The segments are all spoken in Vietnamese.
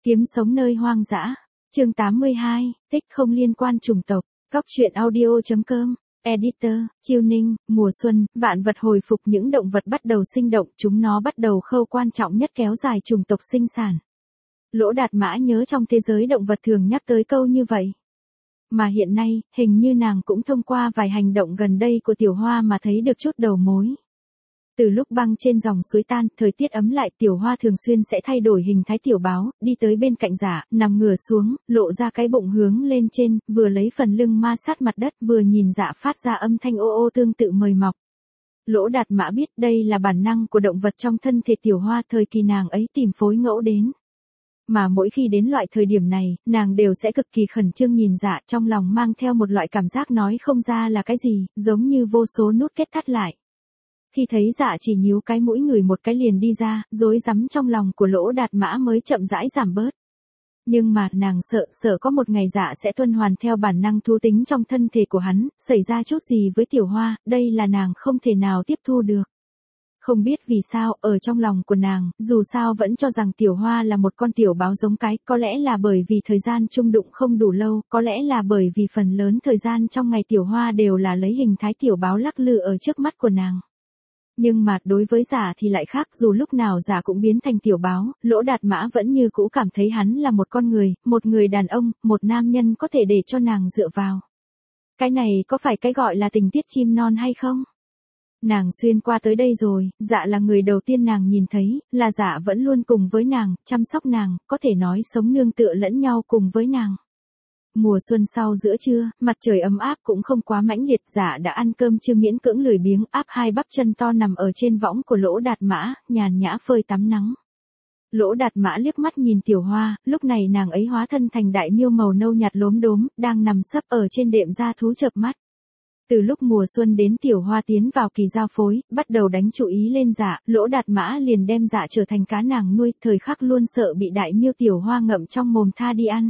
Kiếm sống nơi hoang dã. Chương 82, tích không liên quan chủng tộc. Góc truyện audio.com. Editor, Chiêu Ninh. Mùa xuân, vạn vật hồi phục, những động vật bắt đầu sinh động, chúng nó bắt đầu khâu quan trọng nhất kéo dài chủng tộc sinh sản. Lỗ Đạt Mã nhớ trong thế giới động vật thường nhắc tới câu như vậy. Mà hiện nay, hình như nàng cũng thông qua vài hành động gần đây của Tiểu Hoa mà thấy được chút đầu mối. Từ lúc băng trên dòng suối tan, thời tiết ấm lại, Tiểu Hoa thường xuyên sẽ thay đổi hình thái tiểu báo, đi tới bên cạnh Dạ, nằm ngửa xuống, lộ ra cái bụng hướng lên trên, vừa lấy phần lưng ma sát mặt đất, vừa nhìn Dạ phát ra âm thanh ô ô tương tự mời mọc. Lỗ Đạt Mã biết đây là bản năng của động vật trong thân thể Tiểu Hoa, thời kỳ nàng ấy tìm phối ngẫu đến. Mà mỗi khi đến loại thời điểm này, nàng đều sẽ cực kỳ khẩn trương nhìn Dạ, trong lòng mang theo một loại cảm giác nói không ra là cái gì, giống như vô số nút kết thắt lại. Khi thấy Dạ chỉ nhíu cái mũi ngửi một cái liền đi ra, rối rắm trong lòng của Lỗ Đạt Mã mới chậm rãi giảm bớt. Nhưng mà nàng sợ có một ngày Dạ sẽ tuân hoàn theo bản năng thú tính trong thân thể của hắn, xảy ra chút gì với Tiểu Hoa, đây là nàng không thể nào tiếp thu được. Không biết vì sao, ở trong lòng của nàng, dù sao vẫn cho rằng Tiểu Hoa là một con tiểu báo giống cái, có lẽ là bởi vì thời gian chung đụng không đủ lâu, có lẽ là bởi vì phần lớn thời gian trong ngày Tiểu Hoa đều là lấy hình thái tiểu báo lắc lư ở trước mắt của nàng. Nhưng mà đối với Dạ thì lại khác, dù lúc nào Dạ cũng biến thành tiểu báo, Lỗ Đạt Mã vẫn như cũ cảm thấy hắn là một con người, một người đàn ông, một nam nhân có thể để cho nàng dựa vào. Cái này có phải cái gọi là tình tiết chim non hay không? Nàng xuyên qua tới đây rồi, Dạ là người đầu tiên nàng nhìn thấy, là Dạ vẫn luôn cùng với nàng, chăm sóc nàng, có thể nói sống nương tựa lẫn nhau cùng với nàng. Mùa xuân sau giữa trưa, mặt trời ấm áp cũng không quá mãnh liệt, Dạ đã ăn cơm chưa miễn cưỡng lười biếng, áp hai bắp chân to nằm ở trên võng của Lỗ Đạt Mã, nhàn nhã phơi tắm nắng. Lỗ Đạt Mã liếc mắt nhìn Tiểu Hoa, lúc này nàng ấy hóa thân thành đại miêu màu nâu nhạt lốm đốm, đang nằm sấp ở trên đệm da thú chợp mắt. Từ lúc mùa xuân đến Tiểu Hoa tiến vào kỳ giao phối, bắt đầu đánh chú ý lên Dạ, Lỗ Đạt Mã liền đem Dạ trở thành cá nàng nuôi, thời khắc luôn sợ bị đại miêu Tiểu Hoa ngậm trong mồm tha đi ăn.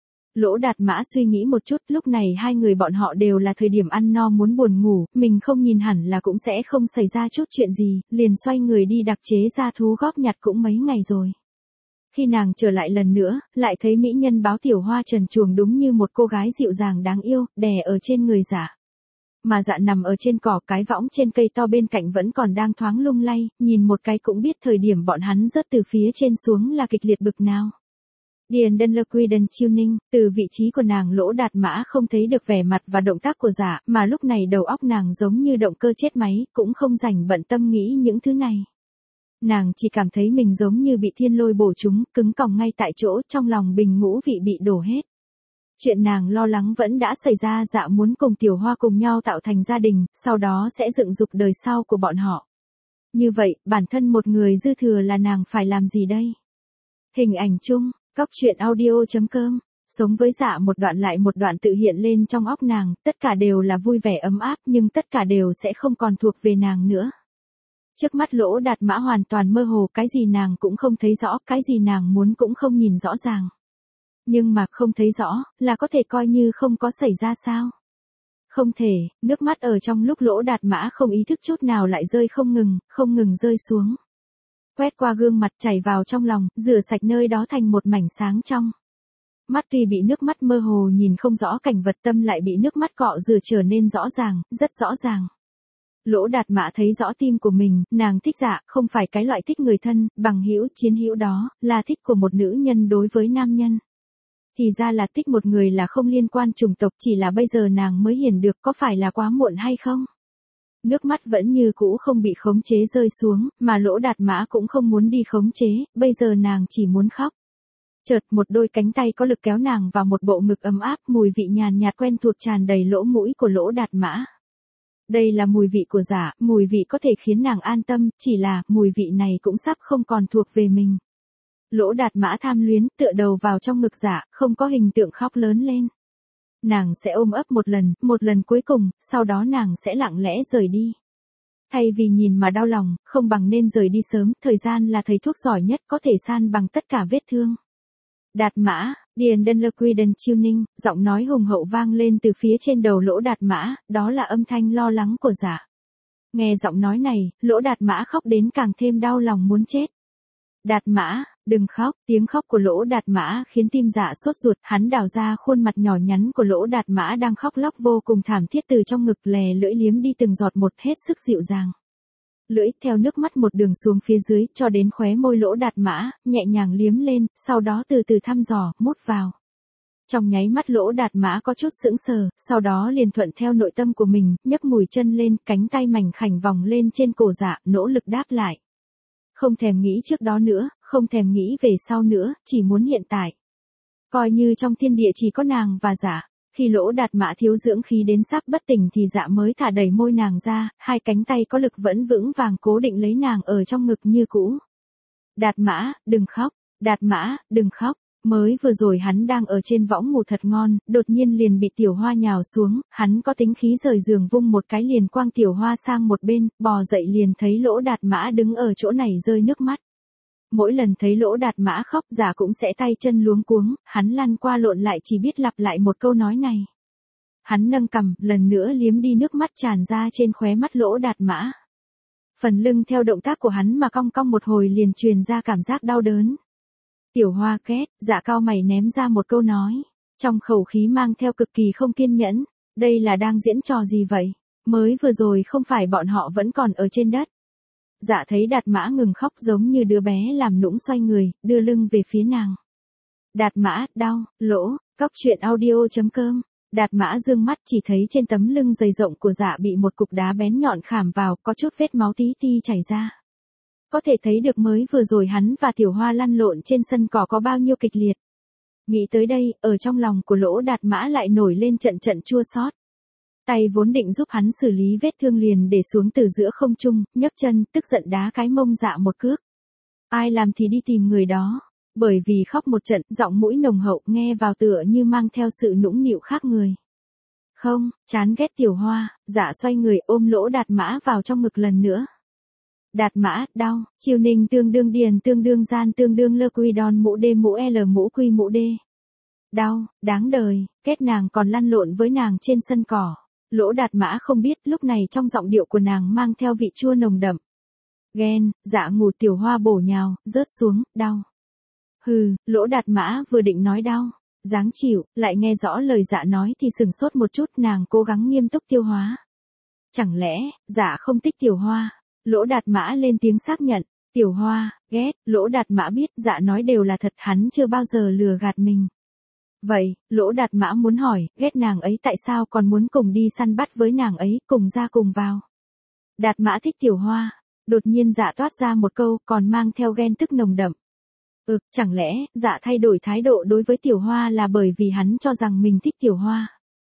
Lỗ Đạt Mã suy nghĩ một chút, lúc này hai người bọn họ đều là thời điểm ăn no muốn buồn ngủ, mình không nhìn hẳn là cũng sẽ không xảy ra chút chuyện gì, liền xoay người đi đặc chế ra thú góp nhặt cũng mấy ngày rồi. Khi nàng trở lại lần nữa, lại thấy mỹ nhân báo Tiểu Hoa trần truồng đúng như một cô gái dịu dàng đáng yêu, đè ở trên người Dạ. Mà Dạ nằm ở trên cỏ, cái võng trên cây to bên cạnh vẫn còn đang thoáng lung lay, nhìn một cái cũng biết thời điểm bọn hắn rớt từ phía trên xuống là kịch liệt bực nào. Điền Đơn Lơ Quy Đần Chiêu Ninh, từ vị trí của nàng Lỗ Đạt Mã không thấy được vẻ mặt và động tác của Dạ, mà lúc này đầu óc nàng giống như động cơ chết máy, cũng không rảnh bận tâm nghĩ những thứ này. Nàng chỉ cảm thấy mình giống như bị thiên lôi bổ trúng, cứng còng ngay tại chỗ, trong lòng bình ngũ vị bị đổ hết. Chuyện nàng lo lắng vẫn đã xảy ra, Dạ muốn cùng Tiểu Hoa cùng nhau tạo thành gia đình, sau đó sẽ dựng dục đời sau của bọn họ. Như vậy, bản thân một người dư thừa là nàng phải làm gì đây? Hình ảnh chung. Góc truyện audio.com. Sống với Dạ một đoạn lại một đoạn tự hiện lên trong óc nàng, tất cả đều là vui vẻ ấm áp, nhưng tất cả đều sẽ không còn thuộc về nàng nữa. Trước mắt Lỗ Đạt Mã hoàn toàn mơ hồ, cái gì nàng cũng không thấy rõ, cái gì nàng muốn cũng không nhìn rõ ràng. Nhưng mà không thấy rõ, là có thể coi như không có xảy ra sao? Không thể, nước mắt ở trong lúc Lỗ Đạt Mã không ý thức chút nào lại rơi không ngừng rơi xuống. Quét qua gương mặt chảy vào trong lòng, rửa sạch nơi đó thành một mảnh sáng trong. Mắt tuy bị nước mắt mơ hồ nhìn không rõ cảnh vật, tâm lại bị nước mắt cọ rửa trở nên rõ ràng, rất rõ ràng. Lỗ Đạt Mã thấy rõ tim của mình, nàng thích Dạ, không phải cái loại thích người thân, bằng hữu, chiến hữu đó, là thích của một nữ nhân đối với nam nhân. Thì ra là thích một người là không liên quan chủng tộc, chỉ là bây giờ nàng mới hiểu được, có phải là quá muộn hay không? Nước mắt vẫn như cũ không bị khống chế rơi xuống, mà Lỗ Đạt Mã cũng không muốn đi khống chế, bây giờ nàng chỉ muốn khóc. Chợt một đôi cánh tay có lực kéo nàng vào một bộ ngực ấm áp, mùi vị nhàn nhạt quen thuộc tràn đầy lỗ mũi của Lỗ Đạt Mã. Đây là mùi vị của Dạ, mùi vị có thể khiến nàng an tâm, chỉ là mùi vị này cũng sắp không còn thuộc về mình. Lỗ Đạt Mã tham luyến, tựa đầu vào trong ngực Dạ, không có hình tượng khóc lớn lên. Nàng sẽ ôm ấp một lần cuối cùng, sau đó nàng sẽ lặng lẽ rời đi. Thay vì nhìn mà đau lòng, không bằng nên rời đi sớm, thời gian là thầy thuốc giỏi nhất, có thể san bằng tất cả vết thương. Đạt Mã, Điền Đơn Lơ Quy Đần Chiêu Ninh, giọng nói hùng hậu vang lên từ phía trên đầu Lỗ Đạt Mã, đó là âm thanh lo lắng của Dạ. Nghe giọng nói này, Lỗ Đạt Mã khóc đến càng thêm đau lòng muốn chết. Đạt Mã, Đừng khóc, tiếng khóc của Lỗ Đạt Mã khiến tim Dạ sốt ruột, hắn đào ra khuôn mặt nhỏ nhắn của Lỗ Đạt Mã đang khóc lóc vô cùng thảm thiết từ trong ngực lè lưỡi liếm đi từng giọt một hết sức dịu dàng. Lưỡi theo nước mắt một đường xuống phía dưới cho đến khóe môi Lỗ Đạt Mã, nhẹ nhàng liếm lên, sau đó từ từ thăm dò, mút vào. Trong nháy mắt Lỗ Đạt Mã có chút sững sờ, sau đó liền thuận theo nội tâm của mình, nhấc mùi chân lên, cánh tay mảnh khảnh vòng lên trên cổ Dạ, nỗ lực đáp lại. Không thèm nghĩ trước đó nữa, không thèm nghĩ về sau nữa, chỉ muốn hiện tại. Coi như trong thiên địa chỉ có nàng và Dạ. Khi Lỗ Đạt Mã thiếu dưỡng khí đến sắp bất tỉnh thì Dạ mới thả đẩy môi nàng ra, hai cánh tay có lực vẫn vững vàng cố định lấy nàng ở trong ngực như cũ. Đạt Mã, đừng khóc, Đạt Mã, đừng khóc. Mới vừa rồi hắn đang ở trên võng ngủ thật ngon, đột nhiên liền bị Tiểu Hoa nhào xuống, hắn có tính khí rời giường vung một cái liền quăng Tiểu Hoa sang một bên, bò dậy liền thấy Lỗ Đạt Mã đứng ở chỗ này rơi nước mắt. Mỗi lần thấy Lỗ Đạt Mã khóc Dạ cũng sẽ tay chân luống cuống, hắn lăn qua lộn lại chỉ biết lặp lại một câu nói này. Hắn nâng cằm, lần nữa liếm đi nước mắt tràn ra trên khóe mắt Lỗ Đạt Mã. Phần lưng theo động tác của hắn mà cong cong một hồi liền truyền ra cảm giác đau đớn. Tiểu Hoa két, Dạ cau mày ném ra một câu nói, trong khẩu khí mang theo cực kỳ không kiên nhẫn, đây là đang diễn trò gì vậy? Mới vừa rồi không phải bọn họ vẫn còn ở trên đất. Dạ thấy Đạt Mã ngừng khóc giống như đứa bé làm nũng xoay người, đưa lưng về phía nàng. Đạt Mã, đau, lỗ, cóc truyện audio.com. Đạt Mã dương mắt chỉ thấy trên tấm lưng dày rộng của Dạ bị một cục đá bén nhọn khảm vào, có chút vết máu tí ti chảy ra. Có thể thấy được mới vừa rồi hắn và Tiểu Hoa lăn lộn trên sân cỏ có bao nhiêu kịch liệt. Nghĩ tới đây, ở trong lòng của Lỗ Đạt Mã lại nổi lên trận trận chua xót. Tay vốn định giúp hắn xử lý vết thương liền để xuống từ giữa không trung, nhấc chân, tức giận đá cái mông Dạ một cước. Ai làm thì đi tìm người đó. Bởi vì khóc một trận, giọng mũi nồng hậu nghe vào tựa như mang theo sự nũng nịu khác người. Không, chán ghét Tiểu Hoa, Dạ xoay người ôm Lỗ Đạt Mã vào trong ngực lần nữa. Đạt Mã, đau, chiều ninh tương đương điền tương đương gian tương đương lơ quy đòn mũ đê mũ L mũ quy mũ đê. Đau, đáng đời, kết nàng còn lăn lộn với nàng trên sân cỏ. Lỗ Đạt Mã không biết lúc này trong giọng điệu của nàng mang theo vị chua nồng đậm. Ghen, Dạ ngủ Tiểu Hoa bổ nhào, rớt xuống, đau. Hừ, Lỗ Đạt Mã vừa định nói đau, dáng chịu, lại nghe rõ lời Dạ nói thì sừng sốt một chút, nàng cố gắng nghiêm túc tiêu hóa. Chẳng lẽ, Dạ không thích Tiểu Hoa? Lỗ Đạt Mã lên tiếng xác nhận, Tiểu Hoa, ghét, Lỗ Đạt Mã biết Dạ nói đều là thật, hắn chưa bao giờ lừa gạt mình. Vậy, Lỗ Đạt Mã muốn hỏi, ghét nàng ấy tại sao còn muốn cùng đi săn bắt với nàng ấy, cùng ra cùng vào. Đạt Mã thích Tiểu Hoa, đột nhiên Dạ toát ra một câu còn mang theo ghen tức nồng đậm. Chẳng lẽ, Dạ thay đổi thái độ đối với Tiểu Hoa là bởi vì hắn cho rằng mình thích Tiểu Hoa.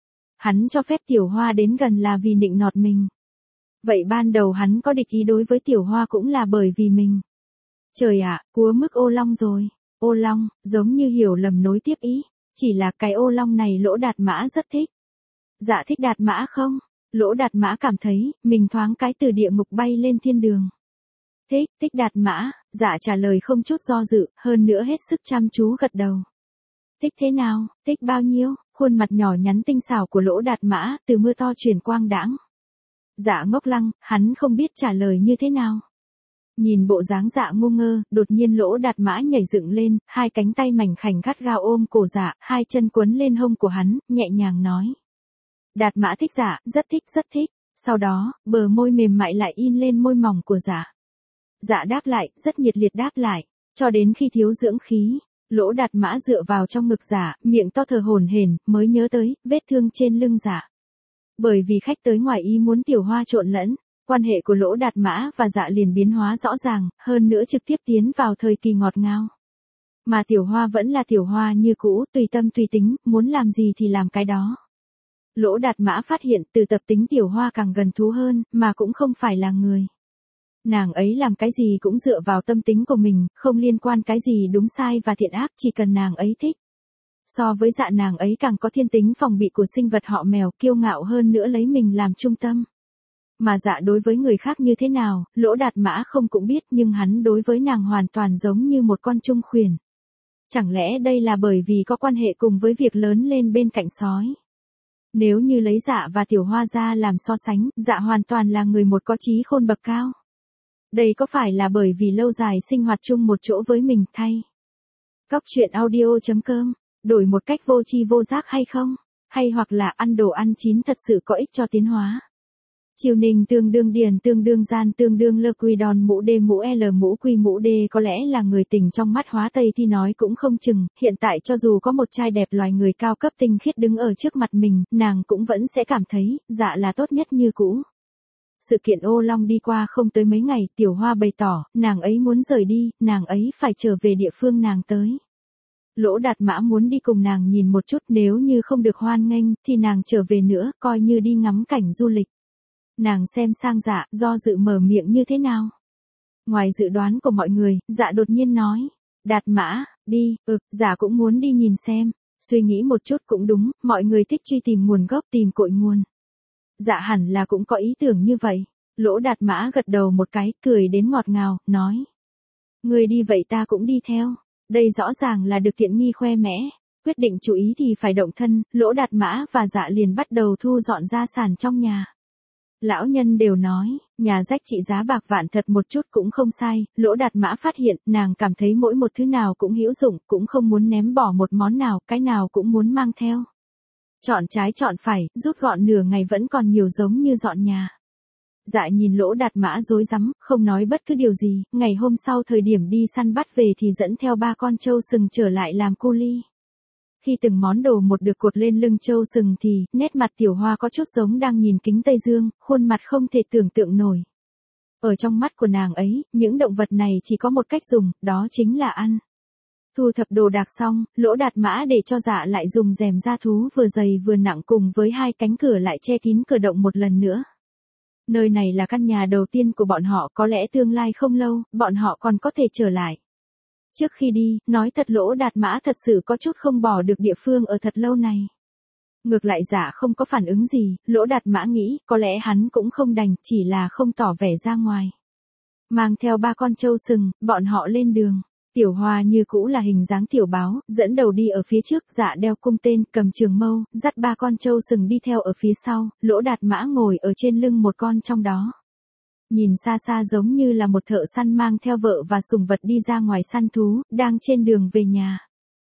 Hắn cho phép Tiểu Hoa đến gần là vì nịnh nọt mình. Vậy ban đầu hắn có địch ý đối với Tiểu Hoa cũng là bởi vì mình. Trời ạ, cúa mức ô long rồi. Ô long, giống như hiểu lầm nối tiếp ý. Chỉ là cái ô long này Lỗ Đạt Mã rất thích. Dạ thích Đạt Mã không? Lỗ Đạt Mã cảm thấy, mình thoáng cái từ địa ngục bay lên thiên đường. Thích Đạt Mã, Dạ trả lời không chút do dự, hơn nữa hết sức chăm chú gật đầu. Thích thế nào, thích bao nhiêu? Khuôn mặt nhỏ nhắn tinh xảo của Lỗ Đạt Mã, từ mưa to chuyển quang đãng. Dạ ngốc lăng, hắn không biết trả lời như thế nào. Nhìn bộ dáng Dạ ngu ngơ, đột nhiên Lỗ Đạt Mã nhảy dựng lên, hai cánh tay mảnh khảnh gắt gao ôm cổ Dạ, hai chân quấn lên hông của hắn, nhẹ nhàng nói. Đạt Mã thích Dạ, rất thích. Sau đó, bờ môi mềm mại lại in lên môi mỏng của Dạ. Dạ đáp lại, rất nhiệt liệt đáp lại, cho đến khi thiếu dưỡng khí, Lỗ Đạt Mã dựa vào trong ngực Dạ, miệng to thở hổn hển, mới nhớ tới vết thương trên lưng Dạ. Bởi vì khách tới ngoài ý muốn Tiểu Hoa trộn lẫn, quan hệ của Lỗ Đạt Mã và Dạ liền biến hóa rõ ràng, hơn nữa trực tiếp tiến vào thời kỳ ngọt ngào. Mà Tiểu Hoa vẫn là Tiểu Hoa như cũ, tùy tâm tùy tính, muốn làm gì thì làm cái đó. Lỗ Đạt Mã phát hiện từ tập tính Tiểu Hoa càng gần thú hơn, mà cũng không phải là người. Nàng ấy làm cái gì cũng dựa vào tâm tính của mình, không liên quan cái gì đúng sai và thiện ác, chỉ cần nàng ấy thích. So với Dạ nàng ấy càng có thiên tính phòng bị của sinh vật họ mèo, kiêu ngạo hơn nữa lấy mình làm trung tâm. Mà Dạ đối với người khác như thế nào, Lỗ Đạt Mã không cũng biết, nhưng hắn đối với nàng hoàn toàn giống như một con trung khuyển. Chẳng lẽ đây là bởi vì có quan hệ cùng với việc lớn lên bên cạnh sói? Nếu như lấy Dạ và Tiểu Hoa ra làm so sánh, Dạ hoàn toàn là người một có trí khôn bậc cao. Đây có phải là bởi vì lâu dài sinh hoạt chung một chỗ với mình thay? Cóc truyện audio.com, đổi một cách vô tri vô giác hay không? Hay hoặc là ăn đồ ăn chín thật sự có ích cho tiến hóa? Chiều ninh tương đương điền tương đương gian tương đương lơ quy đòn mũ đê mũ l mũ quy mũ đê có lẽ là người tình trong mắt hóa tây thì nói cũng không chừng, hiện tại cho dù có một trai đẹp loài người cao cấp tinh khiết đứng ở trước mặt mình, nàng cũng vẫn sẽ cảm thấy, dạ là tốt nhất như cũ. Sự kiện ô long đi qua không tới mấy ngày, Tiểu Hoa bày tỏ, nàng ấy muốn rời đi, nàng ấy phải trở về địa phương nàng tới. Lỗ Đạt Mã muốn đi cùng nàng nhìn một chút, nếu như không được hoan nghênh, thì nàng trở về nữa, coi như đi ngắm cảnh du lịch. Nàng xem sang Dạ, do dự mở miệng như thế nào? Ngoài dự đoán của mọi người, Dạ đột nhiên nói, Đạt Mã, đi, Dạ cũng muốn đi nhìn xem. Suy nghĩ một chút cũng đúng, mọi người thích truy tìm nguồn gốc, tìm cội nguồn. Dạ hẳn là cũng có ý tưởng như vậy. Lỗ Đạt Mã gật đầu một cái, cười đến ngọt ngào, nói. Người đi vậy ta cũng đi theo. Đây rõ ràng là được tiện nghi khoe mẽ. Quyết định chú ý thì phải động thân, Lỗ Đạt Mã và Dạ liền bắt đầu thu dọn gia sản trong nhà. Lão nhân đều nói, nhà rách trị giá bạc vạn thật một chút cũng không sai, Lỗ Đạt Mã phát hiện, nàng cảm thấy mỗi một thứ nào cũng hữu dụng, cũng không muốn ném bỏ một món nào, cái nào cũng muốn mang theo. Chọn trái chọn phải, rút gọn nửa ngày vẫn còn nhiều giống như dọn nhà. Dạ nhìn Lỗ Đạt Mã rối rắm, không nói bất cứ điều gì, ngày hôm sau thời điểm đi săn bắt về thì dẫn theo 3 con trâu sừng trở lại làm cu li. Khi từng món đồ một được cột lên lưng trâu sừng thì, nét mặt Tiểu Hoa có chút giống đang nhìn kính Tây Dương, khuôn mặt không thể tưởng tượng nổi. Ở trong mắt của nàng ấy, những động vật này chỉ có một cách dùng, đó chính là ăn. Thu thập đồ đạc xong, Lỗ Đạt Mã để cho Dạ lại dùng rèm da thú vừa dày vừa nặng cùng với 2 cánh cửa lại che kín cửa động một lần nữa. Nơi này là căn nhà đầu tiên của bọn họ, có lẽ tương lai không lâu, bọn họ còn có thể trở lại. Trước khi đi, nói thật Lỗ Đạt Mã thật sự có chút không bỏ được địa phương ở thật lâu này. Ngược lại Dạ không có phản ứng gì, Lỗ Đạt Mã nghĩ, có lẽ hắn cũng không đành, chỉ là không tỏ vẻ ra ngoài. Mang theo 3 con trâu sừng, bọn họ lên đường. Tiểu Hoa như cũ là hình dáng tiểu báo, dẫn đầu đi ở phía trước, Dạ đeo cung tên, cầm trường mâu, dắt 3 con trâu sừng đi theo ở phía sau, Lỗ Đạt Mã ngồi ở trên lưng một con trong đó. Nhìn xa xa giống như là một thợ săn mang theo vợ và sùng vật đi ra ngoài săn thú, đang trên đường về nhà.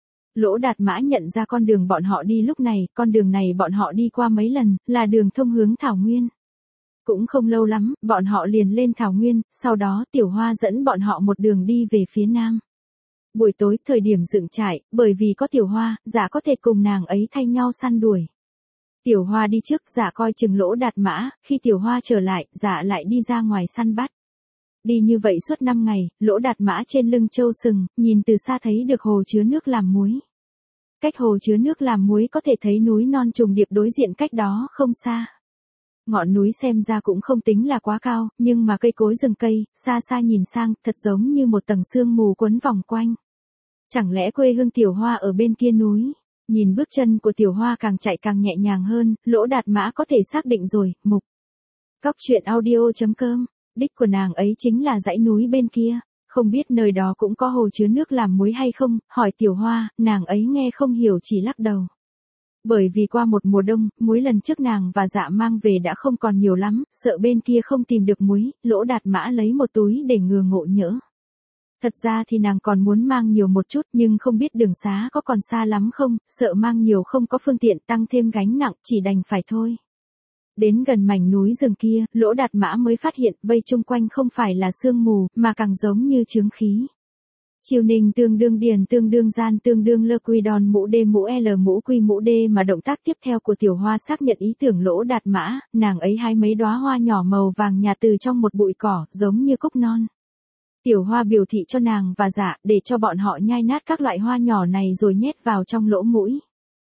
Lỗ Đạt Mã nhận ra con đường bọn họ đi lúc này, con đường này bọn họ đi qua mấy lần, là đường thông hướng Thảo Nguyên. Cũng không lâu lắm, bọn họ liền lên Thảo Nguyên, sau đó Tiểu Hoa dẫn bọn họ một đường đi về phía nam. Buổi tối, thời điểm dựng trại, bởi vì có Tiểu Hoa, Dạ có thể cùng nàng ấy thay nhau săn đuổi. Tiểu Hoa đi trước, Dạ coi chừng Lỗ Đạt Mã, khi Tiểu Hoa trở lại, Dạ lại đi ra ngoài săn bắt. Đi như vậy suốt 5 ngày, Lỗ Đạt Mã trên lưng trâu sừng, nhìn từ xa thấy được hồ chứa nước làm muối. Cách hồ chứa nước làm muối có thể thấy núi non trùng điệp đối diện cách đó không xa. Ngọn núi xem ra cũng không tính là quá cao, nhưng mà cây cối rừng cây, xa xa nhìn sang, thật giống như một tầng sương mù quấn vòng quanh. Chẳng lẽ quê hương Tiểu Hoa ở bên kia núi? Nhìn bước chân của Tiểu Hoa càng chạy càng nhẹ nhàng hơn, Lỗ Đạt Mã có thể xác định rồi, mục. Cóc truyện audio.com, đích của nàng ấy chính là dãy núi bên kia, không biết nơi đó cũng có hồ chứa nước làm muối hay không, hỏi Tiểu Hoa, nàng ấy nghe không hiểu chỉ lắc đầu. Bởi vì qua một mùa đông, muối lần trước nàng và Dạ mang về đã không còn nhiều lắm, sợ bên kia không tìm được muối, Lỗ Đạt Mã lấy một túi để ngừa ngộ nhỡ. Thật ra thì nàng còn muốn mang nhiều một chút nhưng không biết đường xá có còn xa lắm không, sợ mang nhiều không có phương tiện tăng thêm gánh nặng, chỉ đành phải thôi. Đến gần mảnh núi rừng kia, Lỗ Đạt Mã mới phát hiện vây chung quanh không phải là sương mù, mà càng giống như chướng khí. Chiều ninh tương đương điền tương đương gian tương đương lơ quy đòn mũ đê mũ l mũ quy mũ đê mà động tác tiếp theo của Tiểu Hoa xác nhận ý tưởng Lỗ Đạt Mã, nàng ấy hái mấy đóa hoa nhỏ màu vàng nhạt từ trong một bụi cỏ, giống như cúc non. Tiểu Hoa biểu thị cho nàng và Dạ để cho bọn họ nhai nát các loại hoa nhỏ này rồi nhét vào trong lỗ mũi.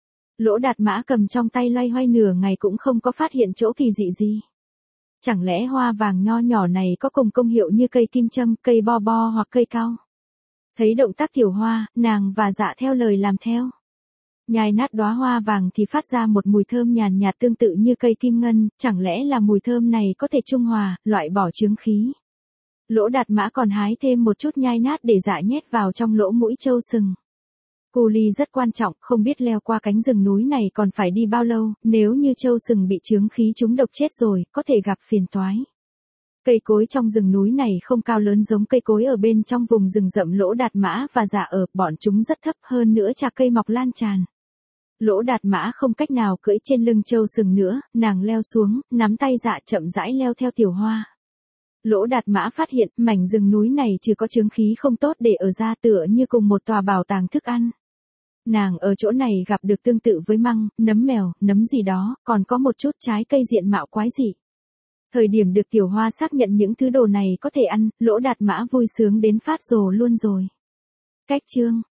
Lỗ Đạt Mã cầm trong tay loay hoay nửa ngày cũng không có phát hiện chỗ kỳ dị gì. Chẳng lẽ hoa vàng nho nhỏ này có cùng công hiệu như cây kim châm, cây bo bo hoặc cây cao? Thấy động tác Tiểu Hoa, nàng và Dạ theo lời làm theo. Nhai nát đóa hoa vàng thì phát ra một mùi thơm nhàn nhạt tương tự như cây kim ngân, chẳng lẽ là mùi thơm này có thể trung hòa, loại bỏ chướng khí. Lỗ Đạt Mã còn hái thêm một chút nhai nát để Dạ nhét vào trong lỗ mũi trâu sừng. Cu li rất quan trọng, không biết leo qua cánh rừng núi này còn phải đi bao lâu, nếu như trâu sừng bị chướng khí trúng độc chết rồi, có thể gặp phiền toái. Cây cối trong rừng núi này không cao lớn giống cây cối ở bên trong vùng rừng rậm Lỗ Đạt Mã và Dạ ở, bọn chúng rất thấp, hơn nữa chạc cây mọc lan tràn. Lỗ Đạt Mã không cách nào cưỡi trên lưng Châu Sừng nữa, nàng leo xuống, nắm tay Dạ chậm rãi leo theo Tiểu Hoa. Lỗ Đạt Mã phát hiện mảnh rừng núi này chỉ có chướng khí không tốt để ở ra, tựa như cùng một tòa bảo tàng thức ăn. Nàng ở chỗ này gặp được tương tự với măng, nấm mèo, nấm gì đó, còn có một chút trái cây diện mạo quái dị. Thời điểm được Tiểu Hoa xác nhận những thứ đồ này có thể ăn, Lỗ Đạt Mã vui sướng đến phát rồ luôn rồi. Cách chương